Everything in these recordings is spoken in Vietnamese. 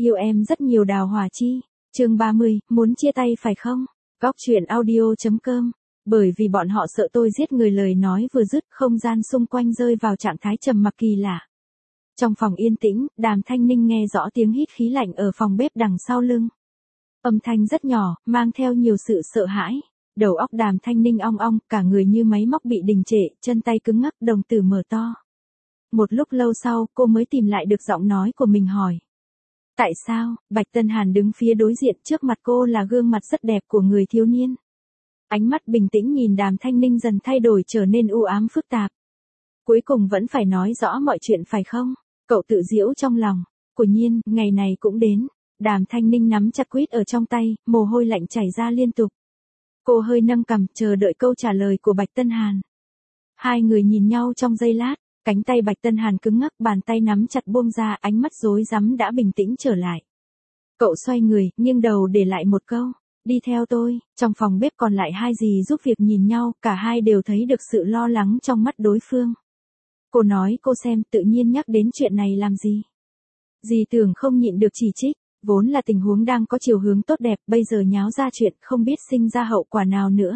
Yêu em rất nhiều Đào Hỏa Chi. Chương 30, muốn chia tay phải không? Góc truyện audio.com. Bởi vì bọn họ sợ tôi giết người, lời nói vừa dứt, không gian xung quanh rơi vào trạng thái trầm mặc kỳ lạ. Trong phòng yên tĩnh, Đàm Thanh Ninh nghe rõ tiếng hít khí lạnh ở phòng bếp đằng sau lưng. Âm thanh rất nhỏ, mang theo nhiều sự sợ hãi. Đầu óc Đàm Thanh Ninh ong ong, cả người như máy móc bị đình trệ, chân tay cứng ngắc, đồng tử mở to. Một lúc lâu sau, cô mới tìm lại được giọng nói của mình hỏi. Tại sao? Bạch Tân Hàn đứng phía đối diện, trước mặt cô là gương mặt rất đẹp của người thiếu niên. Ánh mắt bình tĩnh nhìn Đàm Thanh Ninh dần thay đổi trở nên u ám phức tạp. Cuối cùng vẫn phải nói rõ mọi chuyện phải không? Cậu tự giễu trong lòng. Quả nhiên, ngày này cũng đến. Đàm Thanh Ninh nắm chặt quýt ở trong tay, mồ hôi lạnh chảy ra liên tục. Cô hơi nâng cằm, chờ đợi câu trả lời của Bạch Tân Hàn. Hai người nhìn nhau trong giây lát, cánh tay Bạch Tân Hàn cứng ngắc, bàn tay nắm chặt buông ra, ánh mắt rối rắm đã bình tĩnh trở lại. Cậu xoay người, nghiêng đầu để lại một câu. Đi theo tôi. Trong phòng bếp còn lại hai dì giúp việc nhìn nhau, cả hai đều thấy được sự lo lắng trong mắt đối phương. Cô nói cô xem, tự nhiên nhắc đến chuyện này làm gì? Dì Tưởng không nhịn được chỉ trích, vốn là tình huống đang có chiều hướng tốt đẹp, bây giờ nháo ra chuyện không biết sinh ra hậu quả nào nữa.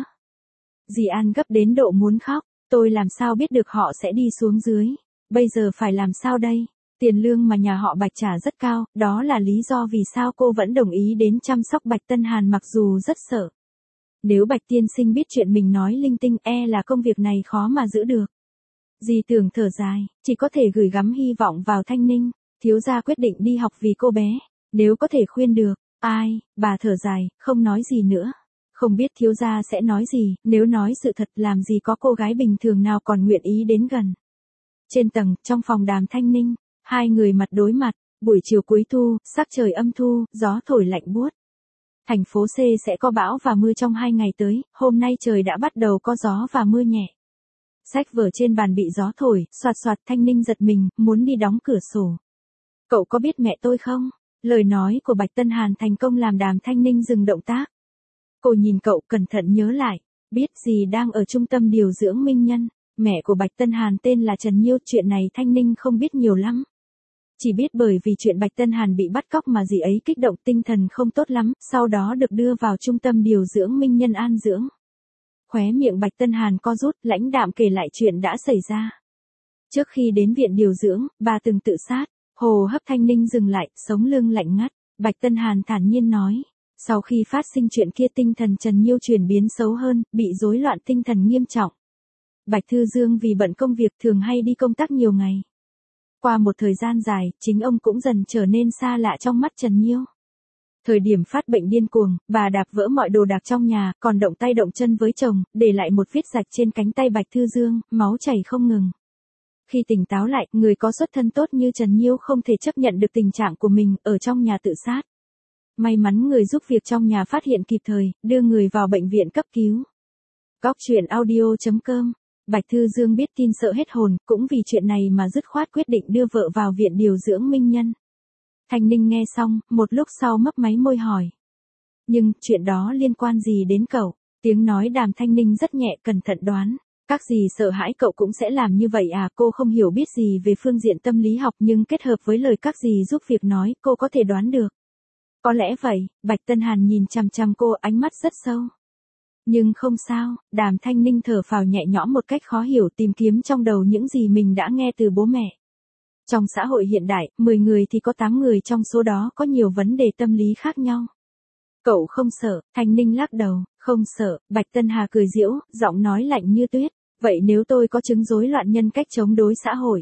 Dì An gấp đến độ muốn khóc, tôi làm sao biết được họ sẽ đi xuống dưới, bây giờ phải làm sao đây? Tiền lương mà nhà họ Bạch trả rất cao, đó là lý do vì sao cô vẫn đồng ý đến chăm sóc Bạch Tân Hàn mặc dù rất sợ. Nếu Bạch tiên sinh biết chuyện mình nói linh tinh, là công việc này khó mà giữ được. Dì Tưởng thở dài, chỉ có thể gửi gắm hy vọng vào Thanh Ninh. Thiếu gia quyết định đi học vì cô bé, nếu có thể khuyên được. Ai? Bà thở dài, không nói gì nữa. Không biết thiếu gia sẽ nói gì, nếu nói sự thật làm gì có cô gái bình thường nào còn nguyện ý đến gần. Trên tầng, trong phòng Đàm Thanh Ninh, hai người mặt đối mặt, buổi chiều cuối thu, sắc trời âm thu, gió thổi lạnh buốt. Thành phố C sẽ có bão và mưa trong 2 ngày tới, hôm nay trời đã bắt đầu có gió và mưa nhẹ. Sách vở trên bàn bị gió thổi, xoạt xoạt. Thanh Ninh giật mình, muốn đi đóng cửa sổ. Cậu có biết mẹ tôi không? Lời nói của Bạch Tân Hàn thành công làm Đàm Thanh Ninh dừng động tác. Cô nhìn cậu, cẩn thận nhớ lại, biết gì đang ở trung tâm điều dưỡng Minh Nhân. Mẹ của Bạch Tân Hàn tên là Trần Nhiêu, chuyện này Thanh Ninh không biết nhiều lắm. Chỉ biết bởi vì chuyện Bạch Tân Hàn bị bắt cóc mà dì ấy kích động tinh thần không tốt lắm, sau đó được đưa vào trung tâm điều dưỡng Minh Nhân an dưỡng. Khóe miệng Bạch Tân Hàn co rút, lãnh đạm kể lại chuyện đã xảy ra. Trước khi đến viện điều dưỡng, bà từng tự sát. Hồ hấp Thanh Ninh dừng lại, sống lưng lạnh ngắt. Bạch Tân Hàn thản nhiên nói. Sau khi phát sinh chuyện kia tinh thần Trần Nhiêu chuyển biến xấu hơn, bị rối loạn tinh thần nghiêm trọng. Bạch Thư Dương vì bận công việc thường hay đi công tác nhiều ngày. Qua một thời gian dài, chính ông cũng dần trở nên xa lạ trong mắt Trần Nhiêu. Thời điểm phát bệnh điên cuồng, bà đạp vỡ mọi đồ đạc trong nhà, còn động tay động chân với chồng, để lại một vết rạch trên cánh tay Bạch Thư Dương, máu chảy không ngừng. Khi tỉnh táo lại, người có xuất thân tốt như Trần Nhiêu không thể chấp nhận được tình trạng của mình, ở trong nhà tự sát. May mắn người giúp việc trong nhà phát hiện kịp thời, đưa người vào bệnh viện cấp cứu. Góc truyện audio.com. Bạch Thư Dương biết tin sợ hết hồn, cũng vì chuyện này mà dứt khoát quyết định đưa vợ vào viện điều dưỡng Minh Nhân. Thanh Ninh nghe xong, một lúc sau mấp máy môi hỏi. Nhưng, chuyện đó liên quan gì đến cậu? Tiếng nói Đàm Thanh Ninh rất nhẹ, cẩn thận đoán. Các dì sợ hãi cậu cũng sẽ làm như vậy à? Cô không hiểu biết gì về phương diện tâm lý học, nhưng kết hợp với lời các dì giúp việc nói, cô có thể đoán được. Có lẽ vậy. Bạch Tân Hàn nhìn chằm chằm cô, ánh mắt rất sâu. Nhưng không sao. Đàm Thanh Ninh thở phào nhẹ nhõm một cách khó hiểu, tìm kiếm trong đầu những gì mình đã nghe từ bố mẹ. Trong xã hội hiện đại, 10 người thì có 8 người trong số đó có nhiều vấn đề tâm lý khác nhau. Cậu không sợ? Thanh Ninh lắc đầu. Không sợ. Bạch Tân Hà cười giễu, giọng nói lạnh như tuyết. Vậy nếu tôi có chứng rối loạn nhân cách chống đối xã hội?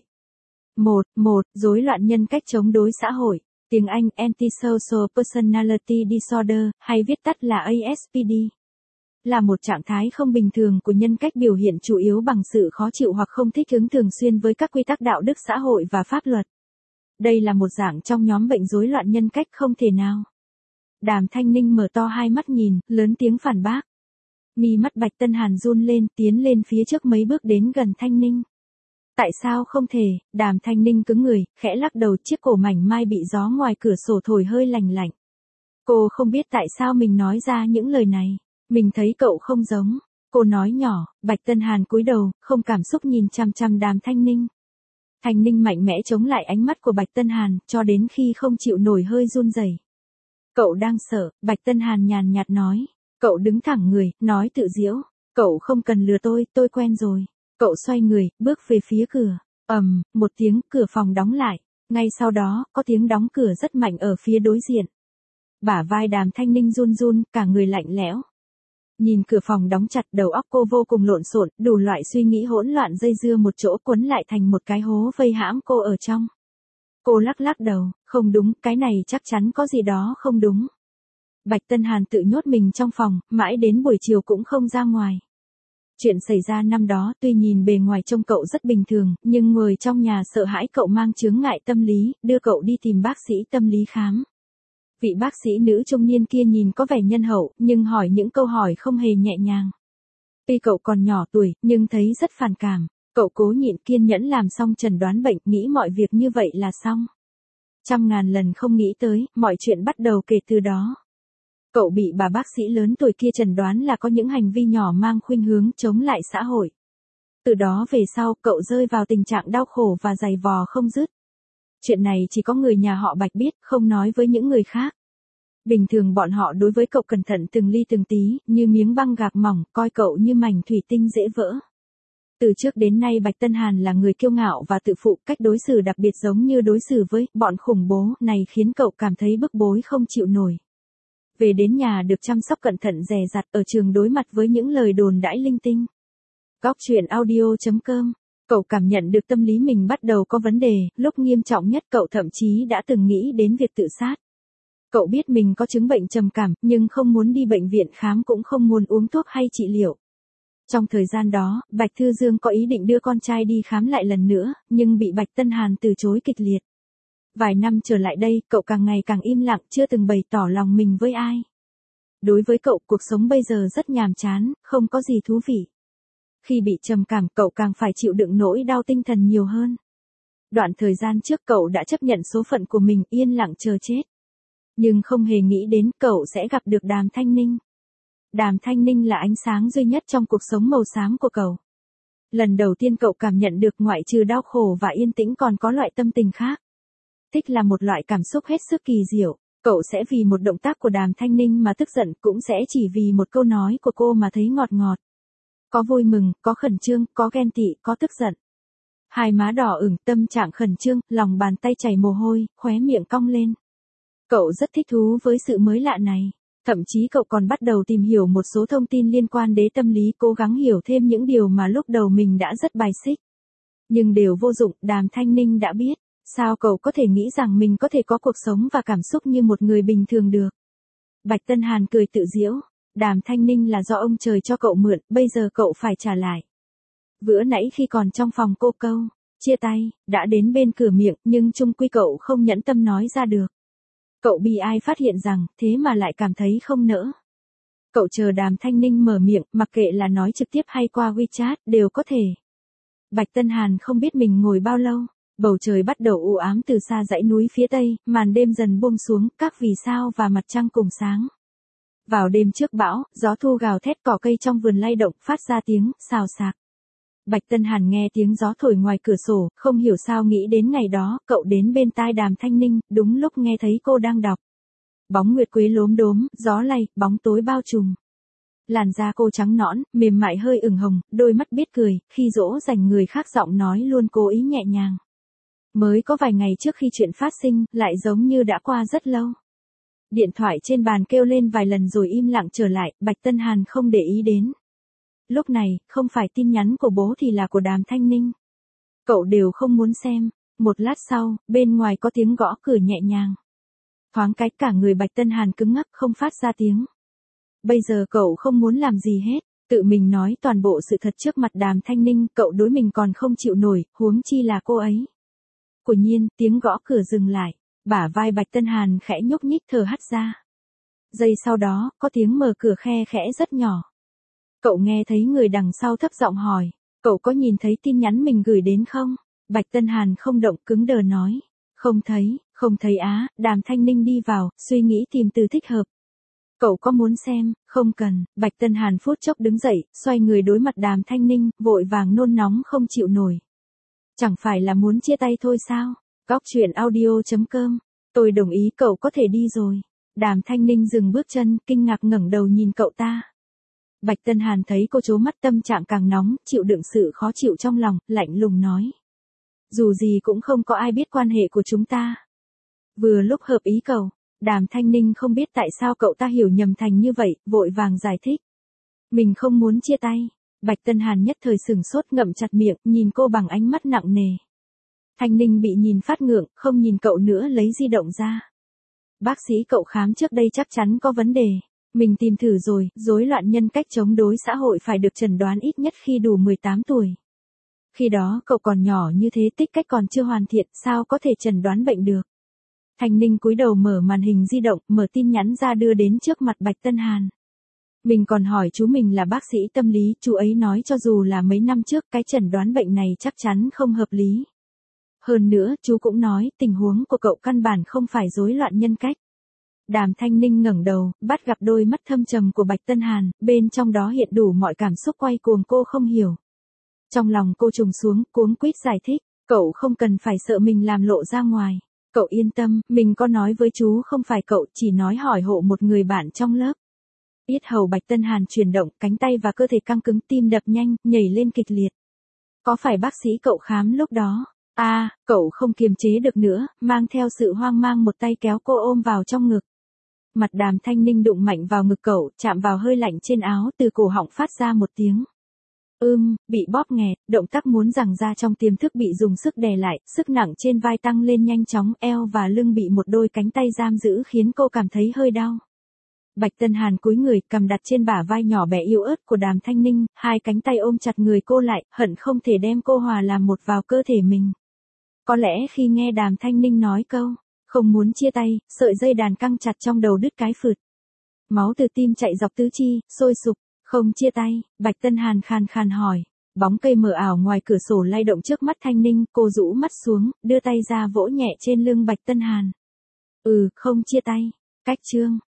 Rối loạn nhân cách chống đối xã hội. Tiếng Anh Antisocial Personality Disorder, hay viết tắt là ASPD. Là một trạng thái không bình thường của nhân cách biểu hiện chủ yếu bằng sự khó chịu hoặc không thích ứng thường xuyên với các quy tắc đạo đức xã hội và pháp luật. Đây là một dạng trong nhóm bệnh rối loạn nhân cách không thể nào. Đàm Thanh Ninh mở to hai mắt nhìn, lớn tiếng phản bác. Mi mắt Bạch Tân Hàn run lên, tiến lên phía trước mấy bước đến gần Thanh Ninh. Tại sao không thể? Đàm Thanh Ninh cứng người, khẽ lắc đầu, chiếc cổ mảnh mai bị gió ngoài cửa sổ thổi hơi lành lạnh. Cô không biết tại sao mình nói ra những lời này. Mình thấy cậu không giống. Cô nói nhỏ. Bạch Tân Hàn cúi đầu, không cảm xúc nhìn chằm chằm Đàm Thanh Ninh. Thanh Ninh mạnh mẽ chống lại ánh mắt của Bạch Tân Hàn, cho đến khi không chịu nổi hơi run rẩy. Cậu đang sợ, Bạch Tân Hàn nhàn nhạt nói. Cậu đứng thẳng người, nói tự giễu. Cậu không cần lừa tôi quen rồi. Cậu xoay người, bước về phía cửa. Một tiếng, cửa phòng đóng lại. Ngay sau đó, có tiếng đóng cửa rất mạnh ở phía đối diện. Bả vai Đàm Thanh Ninh run run, cả người lạnh lẽo. Nhìn cửa phòng đóng chặt, đầu óc cô vô cùng lộn xộn, đủ loại suy nghĩ hỗn loạn dây dưa một chỗ quấn lại thành một cái hố vây hãm cô ở trong. Cô lắc lắc đầu, không đúng, cái này chắc chắn có gì đó không đúng. Bạch Tân Hàn tự nhốt mình trong phòng, mãi đến buổi chiều cũng không ra ngoài. Chuyện xảy ra năm đó tuy nhìn bề ngoài trông cậu rất bình thường, nhưng người trong nhà sợ hãi cậu mang chướng ngại tâm lý, đưa cậu đi tìm bác sĩ tâm lý khám. Vị bác sĩ nữ trung niên kia nhìn có vẻ nhân hậu, nhưng hỏi những câu hỏi không hề nhẹ nhàng. Tuy cậu còn nhỏ tuổi, nhưng thấy rất phản cảm. Cậu cố nhịn kiên nhẫn làm xong chẩn đoán bệnh, nghĩ mọi việc như vậy là xong. Trăm ngàn lần không nghĩ tới, mọi chuyện bắt đầu kể từ đó. Cậu bị bà bác sĩ lớn tuổi kia chẩn đoán là có những hành vi nhỏ mang khuynh hướng chống lại xã hội. Từ đó về sau, cậu rơi vào tình trạng đau khổ và dày vò không dứt. Chuyện này chỉ có người nhà họ Bạch biết, không nói với những người khác. Bình thường bọn họ đối với cậu cẩn thận từng ly từng tí, như miếng băng gạc mỏng, coi cậu như mảnh thủy tinh dễ vỡ. Từ trước đến nay Bạch Tân Hàn là người kiêu ngạo và tự phụ, cách đối xử đặc biệt giống như đối xử với bọn khủng bố này khiến cậu cảm thấy bức bối không chịu nổi. Về đến nhà được chăm sóc cẩn thận dè dặt, ở trường đối mặt với những lời đồn đãi linh tinh. Góc truyện audio.com. Cậu cảm nhận được tâm lý mình bắt đầu có vấn đề, lúc nghiêm trọng nhất cậu thậm chí đã từng nghĩ đến việc tự sát. Cậu biết mình có chứng bệnh trầm cảm, nhưng không muốn đi bệnh viện khám cũng không muốn uống thuốc hay trị liệu. Trong thời gian đó, Bạch Thư Dương có ý định đưa con trai đi khám lại lần nữa, nhưng bị Bạch Tân Hàn từ chối kịch liệt. Vài năm trở lại đây, cậu càng ngày càng im lặng, chưa từng bày tỏ lòng mình với ai. Đối với cậu, cuộc sống bây giờ rất nhàm chán, không có gì thú vị. Khi bị trầm cảm, cậu càng phải chịu đựng nỗi đau tinh thần nhiều hơn. Đoạn thời gian trước cậu đã chấp nhận số phận của mình, yên lặng chờ chết. Nhưng không hề nghĩ đến cậu sẽ gặp được Đàm Thanh Ninh. Đàm Thanh Ninh là ánh sáng duy nhất trong cuộc sống màu xám của cậu. Lần đầu tiên cậu cảm nhận được ngoại trừ đau khổ và yên tĩnh còn có loại tâm tình khác. Thích là một loại cảm xúc hết sức kỳ diệu. Cậu sẽ vì một động tác của Đàm Thanh Ninh mà tức giận, cũng sẽ chỉ vì một câu nói của cô mà thấy ngọt ngọt. Có vui mừng, có khẩn trương, có ghen tị, có tức giận. Hai má đỏ ửng, tâm trạng khẩn trương, lòng bàn tay chảy mồ hôi, khóe miệng cong lên. Cậu rất thích thú với sự mới lạ này. Thậm chí cậu còn bắt đầu tìm hiểu một số thông tin liên quan đến tâm lý, cố gắng hiểu thêm những điều mà lúc đầu mình đã rất bài xích. Nhưng đều vô dụng, Đàm Thanh Ninh đã biết. Sao cậu có thể nghĩ rằng mình có thể có cuộc sống và cảm xúc như một người bình thường được? Bạch Tân Hàn cười tự giễu. Đàm Thanh Ninh là do ông trời cho cậu mượn, bây giờ cậu phải trả lại. Bữa nãy khi còn trong phòng cô câu, chia tay, đã đến bên cửa miệng, nhưng chung quy cậu không nhẫn tâm nói ra được. Cậu bị ai phát hiện rằng, thế mà lại cảm thấy không nỡ. Cậu chờ Đàm Thanh Ninh mở miệng, mặc kệ là nói trực tiếp hay qua WeChat, đều có thể. Bạch Tân Hàn không biết mình ngồi bao lâu, bầu trời bắt đầu u ám từ xa dãy núi phía tây, màn đêm dần buông xuống, các vì sao và mặt trăng cùng sáng. Vào đêm trước bão, gió thu gào thét, cỏ cây trong vườn lay động, phát ra tiếng xào xạc. Bạch Tân Hàn nghe tiếng gió thổi ngoài cửa sổ, không hiểu sao nghĩ đến ngày đó, cậu đến bên tai Đàm Thanh Ninh, đúng lúc nghe thấy cô đang đọc. Bóng nguyệt quế lốm đốm, gió lay, bóng tối bao trùm. Làn da cô trắng nõn, mềm mại hơi ửng hồng, đôi mắt biết cười, khi dỗ dành người khác giọng nói luôn cố ý nhẹ nhàng. Mới có vài ngày trước khi chuyện phát sinh, lại giống như đã qua rất lâu. Điện thoại trên bàn kêu lên vài lần rồi im lặng trở lại, Bạch Tân Hàn không để ý đến. Lúc này, không phải tin nhắn của bố thì là của Đàm Thanh Ninh. Cậu đều không muốn xem. Một lát sau, bên ngoài có tiếng gõ cửa nhẹ nhàng. Thoáng cái cả người Bạch Tân Hàn cứng ngắc không phát ra tiếng. Bây giờ cậu không muốn làm gì hết, tự mình nói toàn bộ sự thật trước mặt Đàm Thanh Ninh, cậu đối mình còn không chịu nổi, huống chi là cô ấy. Quả nhiên, tiếng gõ cửa dừng lại, bả vai Bạch Tân Hàn khẽ nhúc nhích thở hắt ra. Giây sau đó, có tiếng mở cửa khe khẽ rất nhỏ. Cậu nghe thấy người đằng sau thấp giọng hỏi, cậu có nhìn thấy tin nhắn mình gửi đến không? Bạch Tân Hàn không động, cứng đờ nói, không thấy á. Đàm Thanh Ninh đi vào, suy nghĩ tìm từ thích hợp. Cậu có muốn xem? Không cần. Bạch Tân Hàn phút chốc đứng dậy, xoay người đối mặt Đàm Thanh Ninh, vội vàng nôn nóng không chịu nổi. Chẳng phải là muốn chia tay thôi sao? Góc chuyện audio.com. Tôi đồng ý cậu có thể đi rồi. Đàm Thanh Ninh dừng bước chân, kinh ngạc ngẩng đầu nhìn cậu ta. Bạch Tân Hàn thấy cô trố mắt, tâm trạng càng nóng, chịu đựng sự khó chịu trong lòng, lạnh lùng nói. Dù gì cũng không có ai biết quan hệ của chúng ta. Vừa lúc hợp ý cậu, Đàm Thanh Ninh không biết tại sao cậu ta hiểu nhầm thành như vậy, vội vàng giải thích. Mình không muốn chia tay. Bạch Tân Hàn nhất thời sửng sốt, ngậm chặt miệng, nhìn cô bằng ánh mắt nặng nề. Thanh Ninh bị nhìn phát ngượng, không nhìn cậu nữa, lấy di động ra. Bác sĩ cậu khám trước đây chắc chắn có vấn đề. Mình tìm thử rồi, rối loạn nhân cách chống đối xã hội phải được chẩn đoán ít nhất khi đủ 18 tuổi. Khi đó cậu còn nhỏ như thế, tích cách còn chưa hoàn thiện, sao có thể chẩn đoán bệnh được. Thanh Ninh cúi đầu mở màn hình di động, mở tin nhắn ra đưa đến trước mặt Bạch Tân Hàn. Mình còn hỏi chú mình là bác sĩ tâm lý, chú ấy nói cho dù là mấy năm trước cái chẩn đoán bệnh này chắc chắn không hợp lý. Hơn nữa, chú cũng nói, tình huống của cậu căn bản không phải rối loạn nhân cách. Đàm Thanh Ninh ngẩng đầu, bắt gặp đôi mắt thâm trầm của Bạch Tân Hàn, bên trong đó hiện đủ mọi cảm xúc quay cuồng, cô không hiểu. Trong lòng cô trùng xuống, cuống quýt giải thích, cậu không cần phải sợ mình làm lộ ra ngoài. Cậu yên tâm, mình có nói với chú không phải cậu, chỉ nói hỏi hộ một người bạn trong lớp. Yết hầu Bạch Tân Hàn chuyển động, cánh tay và cơ thể căng cứng, tim đập nhanh, nhảy lên kịch liệt. Có phải bác sĩ cậu khám lúc đó? Cậu không kiềm chế được nữa, mang theo sự hoang mang một tay kéo cô ôm vào trong ngực. Mặt Đàm Thanh Ninh đụng mạnh vào ngực cậu, chạm vào hơi lạnh trên áo, từ cổ họng phát ra một tiếng. Bị bóp nghẹt, động tác muốn giằng ra trong tiềm thức bị dùng sức đè lại, sức nặng trên vai tăng lên nhanh chóng, eo và lưng bị một đôi cánh tay giam giữ khiến cô cảm thấy hơi đau. Bạch Tân Hàn cúi người, cầm đặt trên bả vai nhỏ bé yếu ớt của Đàm Thanh Ninh, hai cánh tay ôm chặt người cô lại, hận không thể đem cô hòa làm một vào cơ thể mình. Có lẽ khi nghe Đàm Thanh Ninh nói câu, không muốn chia tay, sợi dây đàn căng chặt trong đầu đứt cái phượt. Máu từ tim chạy dọc tứ chi, sôi sục, không chia tay, Bạch Tân Hàn khàn khàn hỏi. Bóng cây mờ ảo ngoài cửa sổ lay động trước mắt Thanh Ninh, cô rũ mắt xuống, đưa tay ra vỗ nhẹ trên lưng Bạch Tân Hàn. Không chia tay. Cách chương.